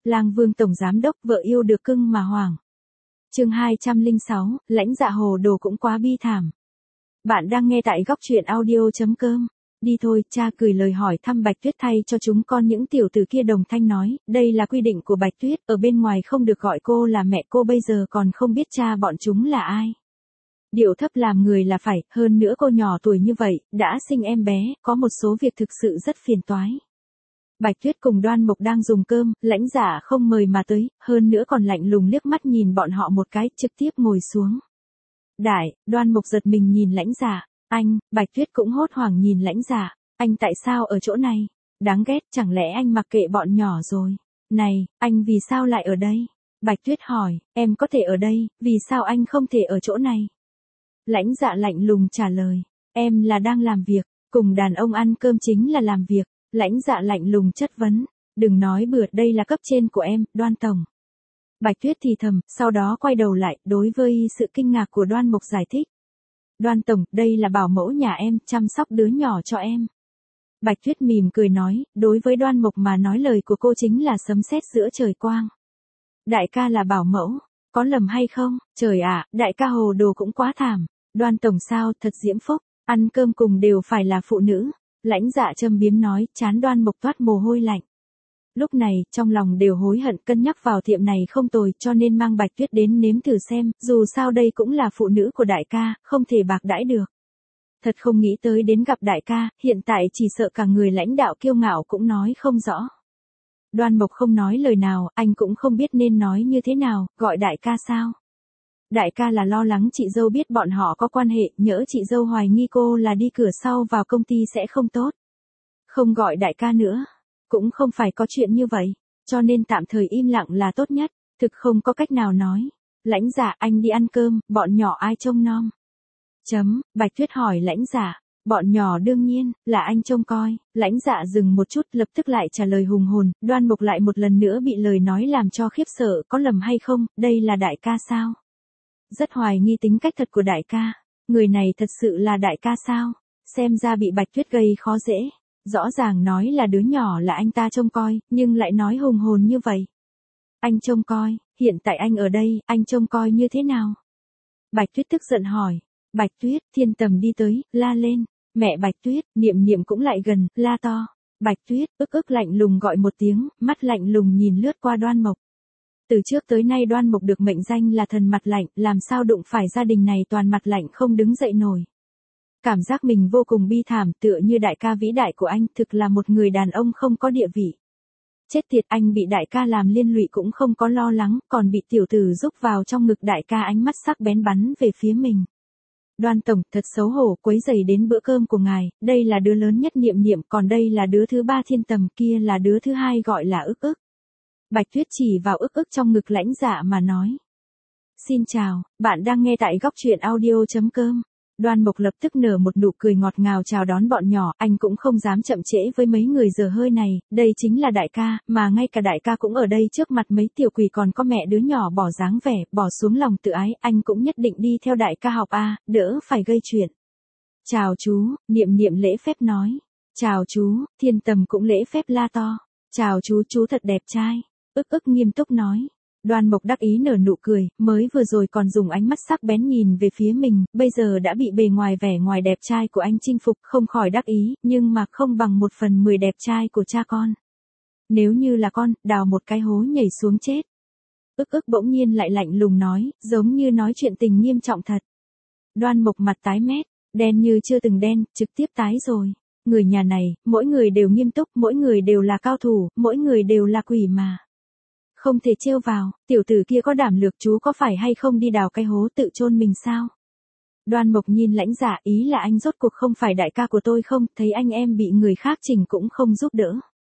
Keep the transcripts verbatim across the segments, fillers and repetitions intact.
Lang Vương tổng giám đốc vợ yêu được cưng mà hoảng. Chương hai trăm lẻ sáu, lãnh dạ hồ đồ cũng quá bi thảm. Bạn đang nghe tại góc truyện audio.com. Đi thôi, cha gửi lời hỏi thăm Bạch Tuyết thay cho chúng con những tiểu tử kia đồng thanh nói, đây là quy định của Bạch Tuyết, ở bên ngoài không được gọi cô là mẹ, cô bây giờ còn không biết cha bọn chúng là ai. Điệu thấp làm người là phải, hơn nữa cô nhỏ tuổi như vậy, đã sinh em bé, có một số việc thực sự rất phiền toái. Bạch Tuyết cùng Đoan Mục đang dùng cơm, lãnh dạ không mời mà tới, hơn nữa còn lạnh lùng liếc mắt nhìn bọn họ một cái, trực tiếp ngồi xuống. Đại, Đoan Mục giật mình nhìn lãnh dạ, anh, Bạch Tuyết cũng hốt hoảng nhìn lãnh dạ, anh tại sao ở chỗ này? Đáng ghét, chẳng lẽ anh mặc kệ bọn nhỏ rồi? Này, anh vì sao lại ở đây? Bạch Tuyết hỏi, em có thể ở đây, vì sao anh không thể ở chỗ này? Lãnh dạ lạnh lùng trả lời, em là đang làm việc, cùng đàn ông ăn cơm chính là làm việc. Lãnh dạ lạnh lùng chất vấn, đừng nói bừa, đây là cấp trên của em, Đoan tổng. Bạch Tuyết thì thầm, sau đó quay đầu lại, đối với sự kinh ngạc của Đoan Mục giải thích. Đoan tổng, đây là bảo mẫu nhà em, chăm sóc đứa nhỏ cho em. Bạch Tuyết mỉm cười nói, đối với Đoan Mục mà nói lời của cô chính là sấm sét giữa trời quang. Đại ca là bảo mẫu, có lầm hay không? Trời ạ, đại ca hồ đồ cũng quá thảm. Đoan tổng sao, thật diễm phúc, ăn cơm cùng đều phải là phụ nữ. Lãnh dạ châm biếm nói, chán Đoan Mục toát mồ hôi lạnh. Lúc này, trong lòng đều hối hận, cân nhắc vào tiệm này không tồi, cho nên mang Bạch Tuyết đến nếm thử xem, dù sao đây cũng là phụ nữ của đại ca, không thể bạc đãi được. Thật không nghĩ tới đến gặp đại ca, hiện tại chỉ sợ cả người lãnh đạo kiêu ngạo cũng nói không rõ. Đoan Mục không nói lời nào, anh cũng không biết nên nói như thế nào, gọi đại ca sao? Đại ca là lo lắng chị dâu biết bọn họ có quan hệ, nhỡ chị dâu hoài nghi cô là đi cửa sau vào công ty sẽ không tốt. Không gọi đại ca nữa, cũng không phải có chuyện như vậy, cho nên tạm thời im lặng là tốt nhất, thực không có cách nào nói. Lãnh dạ, anh đi ăn cơm, bọn nhỏ ai trông nom? Chấm, Bạch Tuyết hỏi lãnh dạ, bọn nhỏ đương nhiên, là anh trông coi. Lãnh dạ dừng một chút, lập tức lại trả lời hùng hồn, Đoan Mục lại một lần nữa bị lời nói làm cho khiếp sợ, có lầm hay không, đây là đại ca sao? Rất hoài nghi tính cách thật của đại ca. Người này thật sự là đại ca sao? Xem ra bị Bạch Tuyết gây khó dễ. Rõ ràng nói là đứa nhỏ là anh ta trông coi, nhưng lại nói hùng hồn như vậy. Anh trông coi, hiện tại anh ở đây, anh trông coi như thế nào? Bạch Tuyết tức giận hỏi. Bạch Tuyết, Thiên Tầm đi tới, la lên. Mẹ Bạch Tuyết, Niệm Niệm cũng lại gần, la to. Bạch Tuyết, ức ức lạnh lùng gọi một tiếng, mắt lạnh lùng nhìn lướt qua Đoan Mục. Từ trước tới nay Đoan Mục được mệnh danh là thần mặt lạnh, làm sao đụng phải gia đình này toàn mặt lạnh không đứng dậy nổi. Cảm giác mình vô cùng bi thảm, tựa như đại ca vĩ đại của anh, thực là một người đàn ông không có địa vị. Chết tiệt, anh bị đại ca làm liên lụy cũng không có lo lắng, còn bị tiểu tử rúc vào trong ngực đại ca, ánh mắt sắc bén bắn về phía mình. Đoan tổng, thật xấu hổ, quấy rầy đến bữa cơm của ngài, đây là đứa lớn nhất Niệm Niệm, còn đây là đứa thứ ba Thiên Tầm, kia là đứa thứ hai gọi là ức ức. Bạch Tuyết chỉ vào ức ức trong ngực lãnh dạ mà nói. Xin chào, bạn đang nghe tại góc truyện audio.com. Đoan Mục lập tức nở một nụ cười ngọt ngào chào đón bọn nhỏ, anh cũng không dám chậm trễ với mấy người giờ hơi này, đây chính là đại ca, mà ngay cả đại ca cũng ở đây trước mặt mấy tiểu quỷ còn có mẹ đứa nhỏ bỏ dáng vẻ, bỏ xuống lòng tự ái, anh cũng nhất định đi theo đại ca học a, đỡ phải gây chuyện. Chào chú, Niệm Niệm lễ phép nói. Chào chú, Thiên Tầm cũng lễ phép la to. Chào chú, chú thật đẹp trai. Ức ức nghiêm túc nói. Đoan Mục đắc ý nở nụ cười, mới vừa rồi còn dùng ánh mắt sắc bén nhìn về phía mình, bây giờ đã bị bề ngoài vẻ ngoài đẹp trai của anh chinh phục, không khỏi đắc ý, nhưng mà không bằng một phần mười đẹp trai của cha con. Nếu như là con, đào một cái hố nhảy xuống chết. Ức ức bỗng nhiên lại lạnh lùng nói, giống như nói chuyện tình nghiêm trọng thật. Đoan Mục mặt tái mét, đen như chưa từng đen, trực tiếp tái rồi. Người nhà này, mỗi người đều nghiêm túc, mỗi người đều là cao thủ, mỗi người đều là quỷ mà. Không thể trêu vào, tiểu tử kia có đảm lược, chú có phải hay không đi đào cái hố tự chôn mình sao? Đoan Mục nhìn lãnh dạ, ý là anh rốt cuộc không phải đại ca của tôi không, thấy anh em bị người khác chỉnh cũng không giúp đỡ.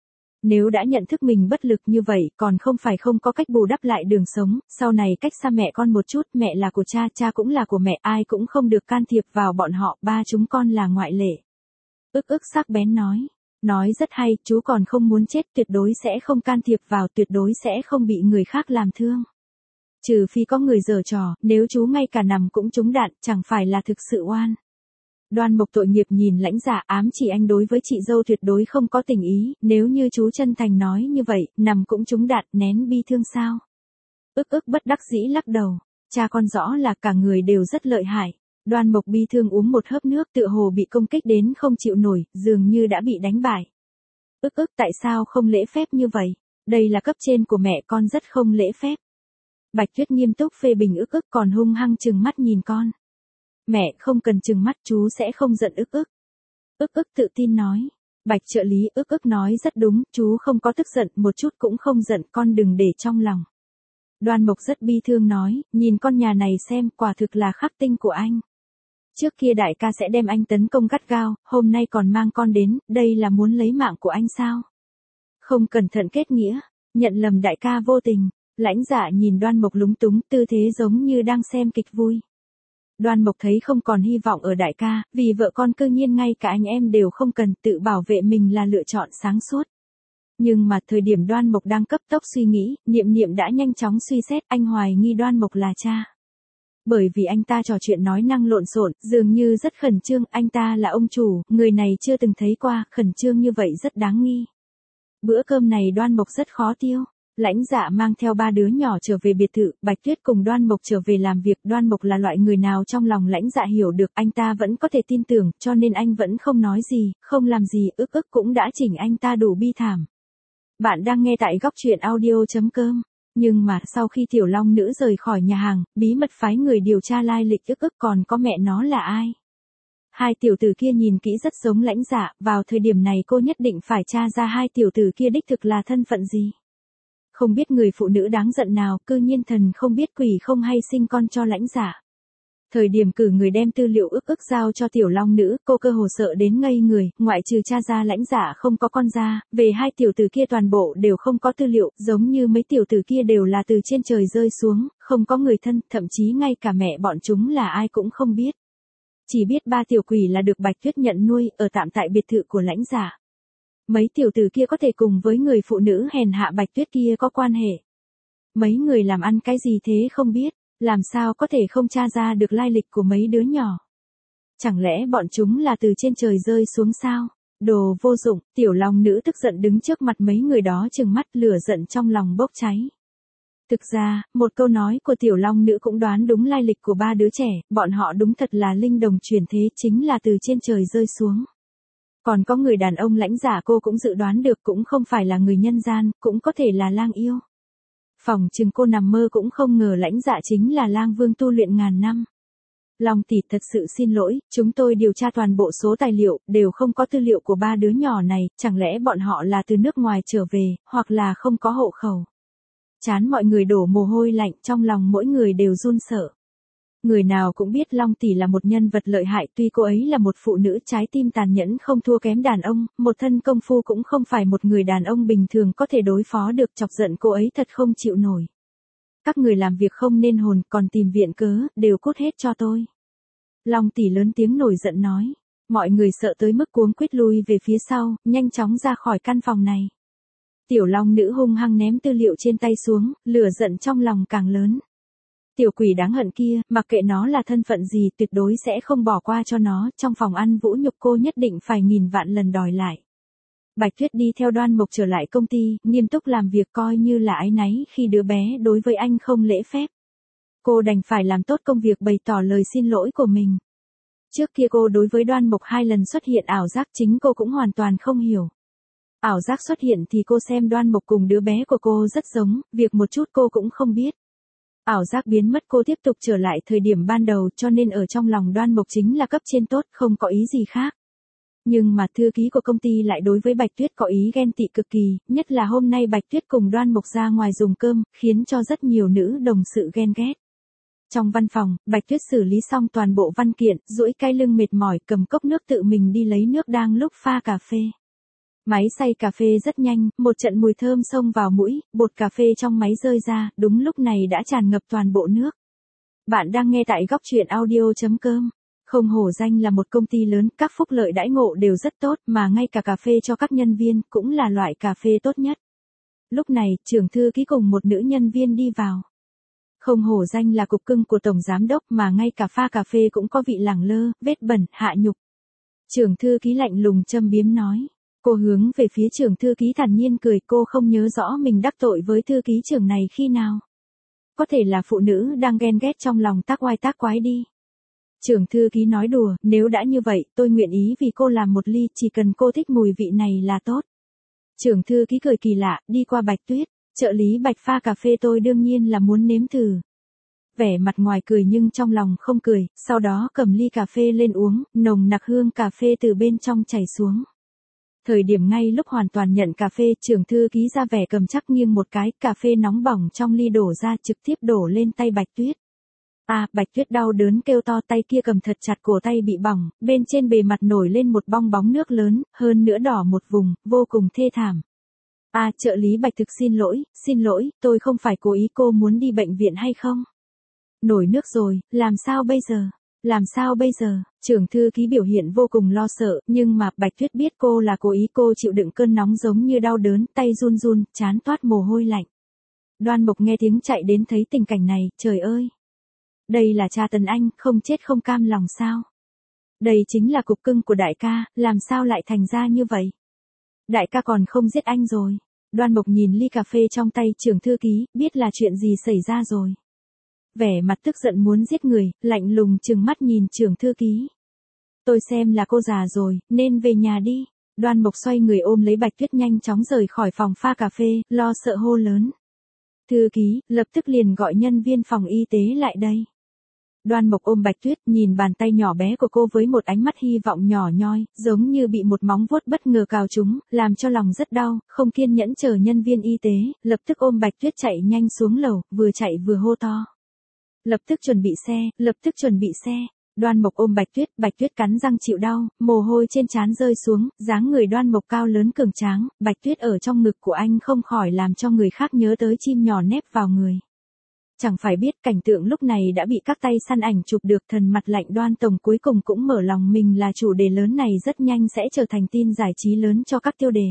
Nếu đã nhận thức mình bất lực như vậy, còn không phải không có cách bù đắp lại đường sống, sau này cách xa mẹ con một chút, mẹ là của cha, cha cũng là của mẹ, ai cũng không được can thiệp vào bọn họ, ba chúng con là ngoại lệ. Ức ức sắc bén nói. Nói rất hay, chú còn không muốn chết, tuyệt đối sẽ không can thiệp vào, tuyệt đối sẽ không bị người khác làm thương. Trừ phi có người giở trò, nếu chú ngay cả nằm cũng trúng đạn, chẳng phải là thực sự oan. Đoan Mộc tội nghiệp nhìn Lãnh Dạ, ám chỉ anh đối với chị dâu tuyệt đối không có tình ý, nếu như chú chân thành nói như vậy, nằm cũng trúng đạn, nén bi thương sao? Ức ức bất đắc dĩ lắc đầu, cha con rõ là cả người đều rất lợi hại. Đoan Mộc bi thương uống một hớp nước, tựa hồ bị công kích đến không chịu nổi, dường như đã bị đánh bại. Ức ức tại sao không lễ phép như vậy? Đây là cấp trên của mẹ con rất không lễ phép. Bạch Tuyết nghiêm túc phê bình ức ức còn hung hăng trừng mắt nhìn con. Mẹ không cần trừng mắt, chú sẽ không giận ức ức. Ức ức tự tin nói. Bạch trợ lý ức ức nói rất đúng, chú không có tức giận, một chút cũng không giận, con đừng để trong lòng. Đoan Mộc rất bi thương nói, nhìn con nhà này xem, quả thực là khắc tinh của anh. Trước kia đại ca sẽ đem anh tấn công gắt gao, hôm nay còn mang con đến, đây là muốn lấy mạng của anh sao? Không cẩn thận kết nghĩa, nhận lầm đại ca vô tình. Lãnh Dạ nhìn Đoan Mộc lúng túng, tư thế giống như đang xem kịch vui. Đoan Mộc thấy không còn hy vọng ở đại ca, vì vợ con cư nhiên ngay cả anh em đều không cần, tự bảo vệ mình là lựa chọn sáng suốt. Nhưng mà thời điểm Đoan Mộc đang cấp tốc suy nghĩ, Niệm Niệm đã nhanh chóng suy xét, anh hoài nghi Đoan Mộc là cha. Bởi vì anh ta trò chuyện nói năng lộn xộn, dường như rất khẩn trương, anh ta là ông chủ, người này chưa từng thấy qua, khẩn trương như vậy rất đáng nghi. Bữa cơm này Đoan Mộc rất khó tiêu. Lãnh Dạ mang theo ba đứa nhỏ trở về biệt thự, Bạch Tuyết cùng Đoan Mộc trở về làm việc. Đoan Mộc là loại người nào trong lòng Lãnh Dạ hiểu được, anh ta vẫn có thể tin tưởng, cho nên anh vẫn không nói gì, không làm gì, ức ức cũng đã chỉnh anh ta đủ bi thảm. Bạn đang nghe tại góc truyện audio.com. Nhưng mà sau khi Tiểu Long Nữ rời khỏi nhà hàng, bí mật phái người điều tra lai lịch ức ức còn có mẹ nó là ai. Hai tiểu tử kia nhìn kỹ rất giống Lãnh Dạ, vào thời điểm này cô nhất định phải tra ra hai tiểu tử kia đích thực là thân phận gì. Không biết người phụ nữ đáng giận nào, cư nhiên thần không biết quỷ không hay sinh con cho Lãnh Dạ. Thời điểm cử người đem tư liệu ức ức giao cho Tiểu Long Nữ, cô cơ hồ sợ đến ngây người, ngoại trừ cha ra Lãnh Dạ không có con ra, về hai tiểu tử kia toàn bộ đều không có tư liệu, giống như mấy tiểu tử kia đều là từ trên trời rơi xuống, không có người thân, thậm chí ngay cả mẹ bọn chúng là ai cũng không biết. Chỉ biết ba tiểu quỷ là được Bạch Tuyết nhận nuôi, ở tạm tại biệt thự của Lãnh Dạ. Mấy tiểu tử kia có thể cùng với người phụ nữ hèn hạ Bạch Tuyết kia có quan hệ. Mấy người làm ăn cái gì thế không biết, làm sao có thể không tra ra được lai lịch của mấy đứa nhỏ. Chẳng lẽ bọn chúng là từ trên trời rơi xuống sao? Đồ vô dụng, Tiểu Long Nữ tức giận đứng trước mặt mấy người đó trừng mắt, lửa giận trong lòng bốc cháy. Thực ra, một câu nói của Tiểu Long Nữ cũng đoán đúng lai lịch của ba đứa trẻ, bọn họ đúng thật là linh đồng chuyển thế, chính là từ trên trời rơi xuống. Còn có người đàn ông Lãnh Dạ cô cũng dự đoán được, cũng không phải là người nhân gian, cũng có thể là lang yêu. Phỏng chừng cô nằm mơ cũng không ngờ Lãnh Dạ chính là lang vương tu luyện ngàn năm. Long tỷ thật sự xin lỗi, chúng tôi điều tra toàn bộ số tài liệu, đều không có tư liệu của ba đứa nhỏ này, chẳng lẽ bọn họ là từ nước ngoài trở về, hoặc là không có hộ khẩu. Chán mọi người đổ mồ hôi lạnh, trong lòng mỗi người đều run sợ. Người nào cũng biết Long tỷ là một nhân vật lợi hại, tuy cô ấy là một phụ nữ trái tim tàn nhẫn không thua kém đàn ông, một thân công phu cũng không phải một người đàn ông bình thường có thể đối phó được, chọc giận cô ấy thật không chịu nổi. Các người làm việc không nên hồn, còn tìm viện cớ, đều cút hết cho tôi. Long tỷ lớn tiếng nổi giận nói. Mọi người sợ tới mức cuống quýt lui về phía sau, nhanh chóng ra khỏi căn phòng này. Tiểu Long Nữ hung hăng ném tư liệu trên tay xuống, lửa giận trong lòng càng lớn. Tiểu quỷ đáng hận kia, mặc kệ nó là thân phận gì, tuyệt đối sẽ không bỏ qua cho nó, trong phòng ăn vũ nhục cô nhất định phải nghìn vạn lần đòi lại. Bạch Tuyết đi theo Đoan Mộc trở lại công ty, nghiêm túc làm việc, coi như là áy náy khi đứa bé đối với anh không lễ phép. Cô đành phải làm tốt công việc bày tỏ lời xin lỗi của mình. Trước kia cô đối với Đoan Mộc hai lần xuất hiện ảo giác chính cô cũng hoàn toàn không hiểu. Ảo giác xuất hiện thì cô xem Đoan Mộc cùng đứa bé của cô rất giống, việc một chút cô cũng không biết. Ảo giác biến mất cô tiếp tục trở lại thời điểm ban đầu, cho nên ở trong lòng Đoan Mộc chính là cấp trên tốt, không có ý gì khác. Nhưng mà thư ký của công ty lại đối với Bạch Tuyết có ý ghen tị cực kỳ, nhất là hôm nay Bạch Tuyết cùng Đoan Mộc ra ngoài dùng cơm, khiến cho rất nhiều nữ đồng sự ghen ghét. Trong văn phòng, Bạch Tuyết xử lý xong toàn bộ văn kiện, duỗi cái lưng mệt mỏi cầm cốc nước tự mình đi lấy nước đang lúc pha cà phê. Máy xay cà phê rất nhanh, một trận mùi thơm xông vào mũi, bột cà phê trong máy rơi ra, đúng lúc này đã tràn ngập toàn bộ nước. Bạn đang nghe tại góc truyện audio.com. Không hổ danh là một công ty lớn, các phúc lợi đãi ngộ đều rất tốt, mà ngay cả cà phê cho các nhân viên cũng là loại cà phê tốt nhất. Lúc này, trưởng thư ký cùng một nữ nhân viên đi vào. Không hổ danh là cục cưng của tổng giám đốc, mà ngay cả pha cà phê cũng có vị lẳng lơ, vết bẩn, hạ nhục. Trưởng thư ký lạnh lùng châm biếm nói. Cô hướng về phía trưởng thư ký thản nhiên cười, cô không nhớ rõ mình đắc tội với thư ký trưởng này khi nào. Có thể là phụ nữ đang ghen ghét trong lòng tác oai tác quái đi. Trưởng thư ký nói đùa, nếu đã như vậy, tôi nguyện ý vì cô làm một ly, chỉ cần cô thích mùi vị này là tốt. Trưởng thư ký cười kỳ lạ, đi qua Bạch Tuyết, trợ lý Bạch pha cà phê, tôi đương nhiên là muốn nếm thử. Vẻ mặt ngoài cười nhưng trong lòng không cười, sau đó cầm ly cà phê lên uống, nồng nặc hương cà phê từ bên trong chảy xuống. Thời điểm ngay lúc hoàn toàn nhận cà phê, trưởng thư ký ra vẻ cầm chắc nghiêng một cái, cà phê nóng bỏng trong ly đổ ra trực tiếp đổ lên tay Bạch Tuyết. À, Bạch Tuyết đau đớn kêu to, tay kia cầm thật chặt, cổ tay bị bỏng, bên trên bề mặt nổi lên một bong bóng nước lớn, hơn nữa đỏ một vùng, vô cùng thê thảm. À, trợ lý Bạch thực xin lỗi, xin lỗi, tôi không phải cố ý, cô muốn đi bệnh viện hay không? Nổi nước rồi, làm sao bây giờ? Làm sao bây giờ? Trưởng thư ký biểu hiện vô cùng lo sợ, nhưng mà Bạch Tuyết biết cô là cố ý, cô chịu đựng cơn nóng giống như đau đớn, tay run run, trán toát mồ hôi lạnh. Đoan Mộc nghe tiếng chạy đến thấy tình cảnh này, trời ơi! Đây là cha tấn anh, không chết không cam lòng sao? Đây chính là cục cưng của đại ca, làm sao lại thành ra như vậy? Đại ca còn không giết anh rồi. Đoan Mộc nhìn ly cà phê trong tay trưởng thư ký, biết là chuyện gì xảy ra rồi. Vẻ mặt tức giận muốn giết người, lạnh lùng trừng mắt nhìn trưởng thư ký. Tôi xem là cô già rồi, nên về nhà đi. Đoan Mộc xoay người ôm lấy Bạch Tuyết nhanh chóng rời khỏi phòng pha cà phê, lo sợ hô lớn. Thư ký, lập tức liền gọi nhân viên phòng y tế lại đây. Đoan Mộc ôm Bạch Tuyết, nhìn bàn tay nhỏ bé của cô với một ánh mắt hy vọng nhỏ nhoi, giống như bị một móng vuốt bất ngờ cào trúng, làm cho lòng rất đau, không kiên nhẫn chờ nhân viên y tế, lập tức ôm Bạch Tuyết chạy nhanh xuống lầu, vừa chạy vừa hô to. Lập tức chuẩn bị xe, lập tức chuẩn bị xe. Đoan Mộc ôm Bạch Tuyết, Bạch Tuyết cắn răng chịu đau, mồ hôi trên trán rơi xuống, dáng người Đoan Mộc cao lớn cường tráng, Bạch Tuyết ở trong ngực của anh không khỏi làm cho người khác nhớ tới chim nhỏ nép vào người. Chẳng phải biết cảnh tượng lúc này đã bị các tay săn ảnh chụp được, thần mặt lạnh Đoan Tổng cuối cùng cũng mở lòng mình là chủ đề lớn này rất nhanh sẽ trở thành tin giải trí lớn cho các tiêu đề.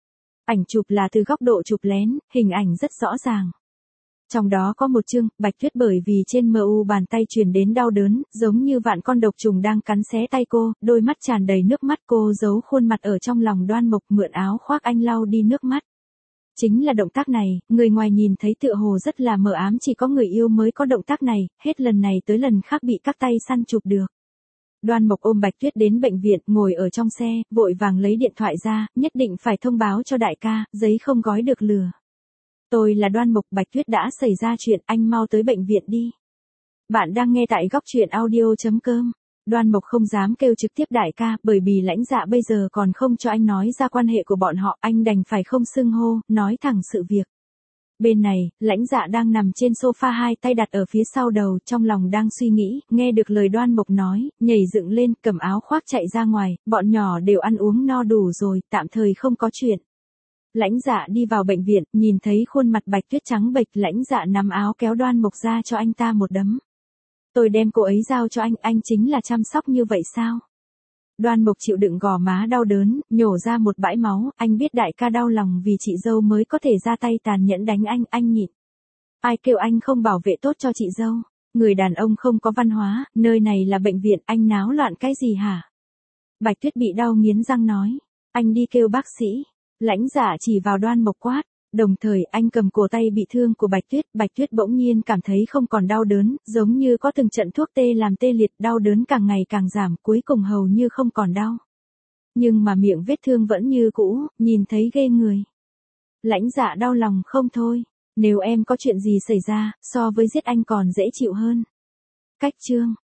Ảnh chụp là từ góc độ chụp lén, hình ảnh rất rõ ràng. Trong đó có một chương, Bạch Tuyết bởi vì trên mờ u bàn tay truyền đến đau đớn, giống như vạn con độc trùng đang cắn xé tay cô, đôi mắt tràn đầy nước mắt, cô giấu khuôn mặt ở trong lòng Đoan Mộc, mượn áo khoác anh lau đi nước mắt. Chính là động tác này, người ngoài nhìn thấy tựa hồ rất là mờ ám, chỉ có người yêu mới có động tác này, hết lần này tới lần khác bị các tay săn chụp được. Đoan Mộc ôm Bạch Tuyết đến bệnh viện, ngồi ở trong xe, vội vàng lấy điện thoại ra, nhất định phải thông báo cho đại ca, giấy không gói được lừa. Tôi là Đoan Mộc, Bạch Tuyết đã xảy ra chuyện, anh mau tới bệnh viện đi. Bạn đang nghe tại góc truyện audio chấm com. Đoan Mộc không dám kêu trực tiếp đại ca, bởi vì lãnh dạ bây giờ còn không cho anh nói ra quan hệ của bọn họ, anh đành phải không xưng hô, nói thẳng sự việc. Bên này, lãnh dạ đang nằm trên sofa, hai tay đặt ở phía sau đầu, trong lòng đang suy nghĩ, nghe được lời Đoan Mộc nói, nhảy dựng lên, cầm áo khoác chạy ra ngoài, bọn nhỏ đều ăn uống no đủ rồi, tạm thời không có chuyện. Lãnh dạ đi vào bệnh viện, nhìn thấy khuôn mặt Bạch Tuyết trắng bệch, lãnh dạ nắm áo kéo Đoan Mộc ra cho anh ta một đấm. Tôi đem cô ấy giao cho anh, anh chính là chăm sóc như vậy sao? Đoan Mộc chịu đựng gò má đau đớn, nhổ ra một bãi máu, anh biết đại ca đau lòng vì chị dâu mới có thể ra tay tàn nhẫn đánh anh, anh nhịn. Ai kêu anh không bảo vệ tốt cho chị dâu? Người đàn ông không có văn hóa, nơi này là bệnh viện, anh náo loạn cái gì hả? Bạch Tuyết bị đau nghiến răng nói, anh đi kêu bác sĩ. Lãnh dạ chỉ vào Đoan Mộc quát, đồng thời anh cầm cổ tay bị thương của Bạch Tuyết, Bạch Tuyết bỗng nhiên cảm thấy không còn đau đớn, giống như có từng trận thuốc tê làm tê liệt, đau đớn càng ngày càng giảm, cuối cùng hầu như không còn đau. Nhưng mà miệng vết thương vẫn như cũ, nhìn thấy ghê người. Lãnh dạ đau lòng không thôi, nếu em có chuyện gì xảy ra, so với giết anh còn dễ chịu hơn. Cách chương